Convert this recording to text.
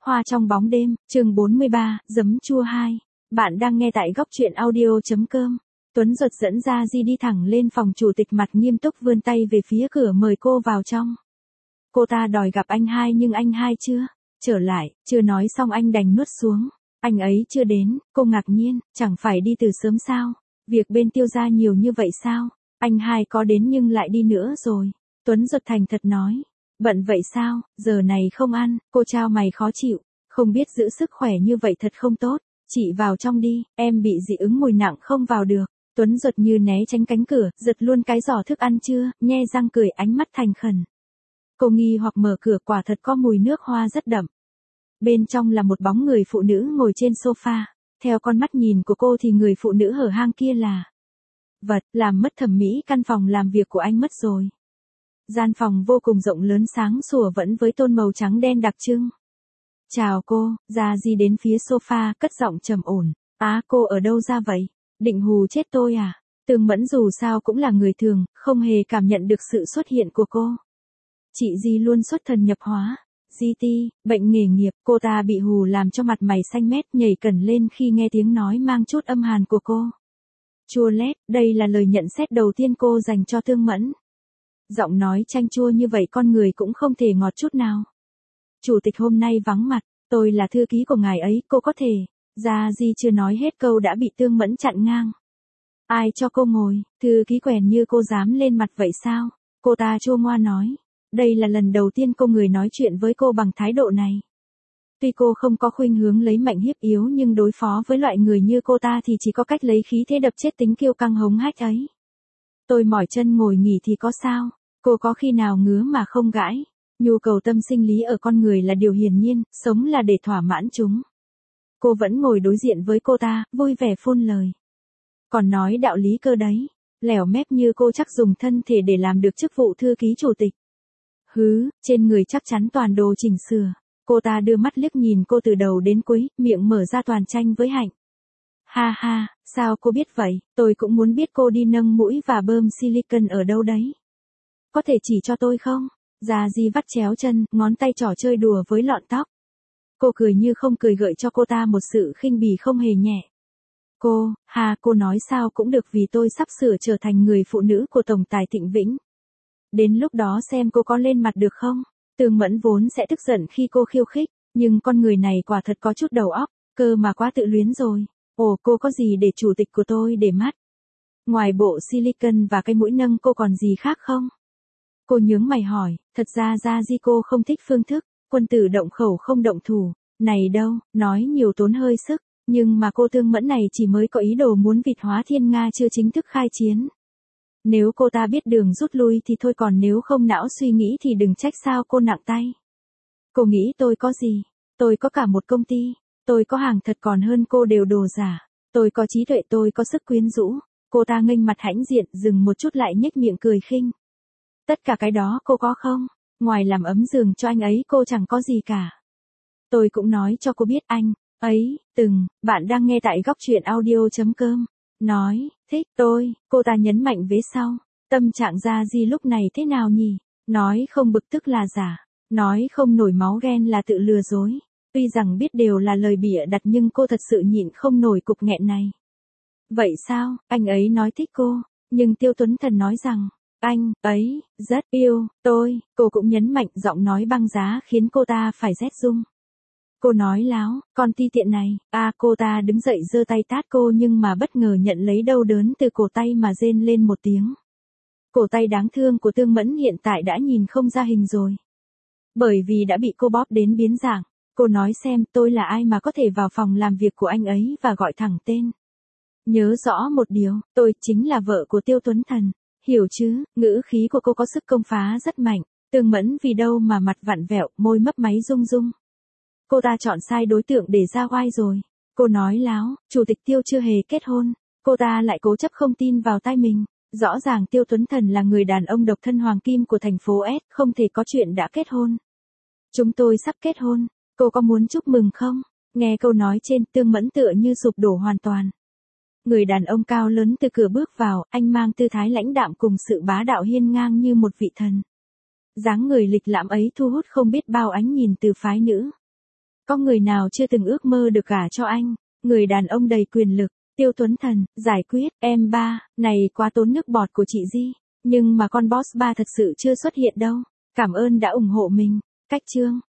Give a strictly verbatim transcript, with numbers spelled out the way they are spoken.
Hoa trong bóng đêm, chương bốn mươi ba, giấm chua hai. Bạn đang nghe tại góc truyện audio.com. Tuấn Duật dẫn ra Di đi thẳng lên phòng chủ tịch, mặt nghiêm túc vươn tay về phía cửa mời cô vào trong. Cô ta đòi gặp anh hai nhưng anh hai chưa trở lại, chưa nói xong anh đành nuốt xuống. Anh ấy chưa đến, cô ngạc nhiên, chẳng phải đi từ sớm sao? Việc bên Tiêu gia nhiều như vậy sao? Anh hai có đến nhưng lại đi nữa rồi. Tuấn Duật thành thật nói. Bận vậy sao, giờ này không ăn, cô trao mày khó chịu, không biết giữ sức khỏe như vậy thật không tốt, chị vào trong đi, em bị dị ứng mùi nặng không vào được. Tuấn Duật như né tránh cánh cửa, giật luôn cái giỏ thức ăn chưa, nhe răng cười, ánh mắt thành khẩn. Cô nghi hoặc mở cửa, quả thật có mùi nước hoa rất đậm. Bên trong là một bóng người phụ nữ ngồi trên sofa, theo con mắt nhìn của cô thì người phụ nữ hở hang kia là vật, làm mất thẩm mỹ căn phòng làm việc của anh mất rồi. Gian phòng vô cùng rộng lớn sáng sủa vẫn với tông màu trắng đen đặc trưng. Chào cô, Gia Di đến phía sofa, cất giọng trầm ổn. Á, cô ở đâu ra vậy? Định hù chết tôi à? Tương Mẫn dù sao cũng là người thường, không hề cảm nhận được sự xuất hiện của cô. Chị Di luôn xuất thần nhập hóa. Di Ti, bệnh nghề nghiệp, cô ta bị hù làm cho mặt mày xanh mét, nhảy cẩn lên khi nghe tiếng nói mang chút âm hàn của cô. Chua lét, đây là lời nhận xét đầu tiên cô dành cho Tương Mẫn. Giọng nói chanh chua như vậy con người cũng không thể ngọt chút nào. Chủ tịch hôm nay vắng mặt, tôi là thư ký của ngài ấy, cô có thể. Gia Di chưa nói hết câu đã bị Tương Mẫn chặn ngang. Ai cho cô ngồi, thư ký quèn như cô dám lên mặt vậy sao? Cô ta chua ngoa nói. Đây là lần đầu tiên cô người nói chuyện với cô bằng thái độ này. Tuy cô không có khuynh hướng lấy mạnh hiếp yếu nhưng đối phó với loại người như cô ta thì chỉ có cách lấy khí thế đập chết tính kiêu căng hống hách ấy. Tôi mỏi chân ngồi nghỉ thì có sao? Cô có khi nào ngứa mà không gãi? Nhu cầu tâm sinh lý ở con người là điều hiển nhiên, sống là để thỏa mãn chúng. Cô vẫn ngồi đối diện với cô ta, vui vẻ phun lời. Còn nói đạo lý cơ đấy, lẻo mép như cô chắc dùng thân thể để làm được chức vụ thư ký chủ tịch. Hứ, trên người chắc chắn toàn đồ chỉnh sửa. Cô ta đưa mắt liếc nhìn cô từ đầu đến cuối, miệng mở ra toàn tranh với hạnh. Ha ha, sao cô biết vậy? Tôi cũng muốn biết cô đi nâng mũi và bơm silicon ở đâu đấy. Có thể chỉ cho tôi không? Gia Di vắt chéo chân, ngón tay trỏ chơi đùa với lọn tóc. Cô cười như không cười, gợi cho cô ta một sự khinh bỉ không hề nhẹ. Cô, ha, cô nói sao cũng được vì tôi sắp sửa trở thành người phụ nữ của Tổng tài Thịnh Vĩnh. Đến lúc đó xem cô có lên mặt được không? Tương Mẫn vốn sẽ tức giận khi cô khiêu khích, nhưng con người này quả thật có chút đầu óc, cơ mà quá tự luyến rồi. Ồ, cô có gì để chủ tịch của tôi để mắt? Ngoài bộ silicon và cái mũi nâng cô còn gì khác không? Cô nhướng mày hỏi, thật ra Gia Di cô không thích phương thức, quân tử động khẩu không động thủ. Này đâu, nói nhiều tốn hơi sức, nhưng mà cô Tương Mẫn này chỉ mới có ý đồ muốn vịt hóa thiên Nga chưa chính thức khai chiến. Nếu cô ta biết đường rút lui thì thôi, còn nếu không não suy nghĩ thì đừng trách sao cô nặng tay. Cô nghĩ tôi có gì? Tôi có cả một công ty. Tôi có hàng thật còn hơn cô đều đồ giả. Tôi có trí tuệ, tôi có sức quyến rũ. Cô ta nghênh mặt hãnh diện, dừng một chút lại nhếch miệng cười khinh. Tất cả cái đó cô có không? Ngoài làm ấm giường cho anh ấy cô chẳng có gì cả. Tôi cũng nói cho cô biết anh ấy từng, bạn đang nghe tại góc truyện audio.com. Nói, thích tôi, cô ta nhấn mạnh vế sau. Tâm trạng Gia Di lúc này thế nào nhỉ? Nói không bực tức là giả. Nói không nổi máu ghen là tự lừa dối. Tuy rằng biết đều là lời bịa đặt nhưng cô thật sự nhịn không nổi cục nghẹn này. Vậy sao, anh ấy nói thích cô, nhưng Tiêu Tuấn Thần nói rằng, anh ấy rất yêu tôi. Cô cũng nhấn mạnh, giọng nói băng giá khiến cô ta phải rét rung. Cô nói láo, con ti tiện này. À, cô ta đứng dậy giơ tay tát cô nhưng mà bất ngờ nhận lấy đau đớn từ cổ tay mà rên lên một tiếng. Cổ tay đáng thương của Tương Mẫn hiện tại đã nhìn không ra hình rồi. Bởi vì đã bị cô bóp đến biến dạng. Cô nói xem, tôi là ai mà có thể vào phòng làm việc của anh ấy và gọi thẳng tên. Nhớ rõ một điều, tôi chính là vợ của Tiêu Tuấn Thần. Hiểu chứ? Ngữ khí của cô có sức công phá rất mạnh. Tương Mẫn vì đâu mà mặt vặn vẹo, môi mấp máy rung rung. Cô ta chọn sai đối tượng để ra oai rồi. Cô nói láo, chủ tịch Tiêu chưa hề kết hôn. Cô ta lại cố chấp không tin vào tai mình. Rõ ràng Tiêu Tuấn Thần là người đàn ông độc thân hoàng kim của thành phố S, không thể có chuyện đã kết hôn. Chúng tôi sắp kết hôn, cô có muốn chúc mừng không? Nghe câu nói trên, Tương Mẫn tựa như sụp đổ hoàn toàn. Người đàn ông cao lớn từ cửa bước vào, anh mang tư thái lãnh đạm cùng sự bá đạo hiên ngang như một vị thần. Dáng người lịch lãm ấy thu hút không biết bao ánh nhìn từ phái nữ. Có người nào chưa từng ước mơ được gả cho anh? Người đàn ông đầy quyền lực, Tiêu Tuấn Thần, giải quyết, em ba, này quá tốn nước bọt của chị Di. Nhưng mà con boss ba thật sự chưa xuất hiện đâu. Cảm ơn đã ủng hộ mình. Cách chương.